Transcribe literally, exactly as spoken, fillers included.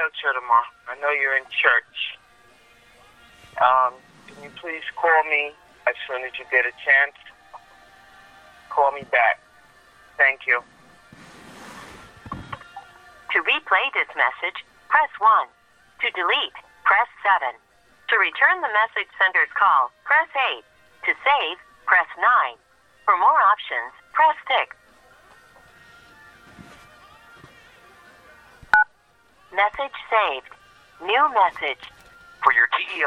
church tomorrow. I know you're in church. Um, can you please call me as soon as you get a chance? Call me back. Thank you. To replay this message, press one. To delete, press seven. To return the message sender's call, press eight. To save, press nine. For more options, press six. Message saved. New message. For your T E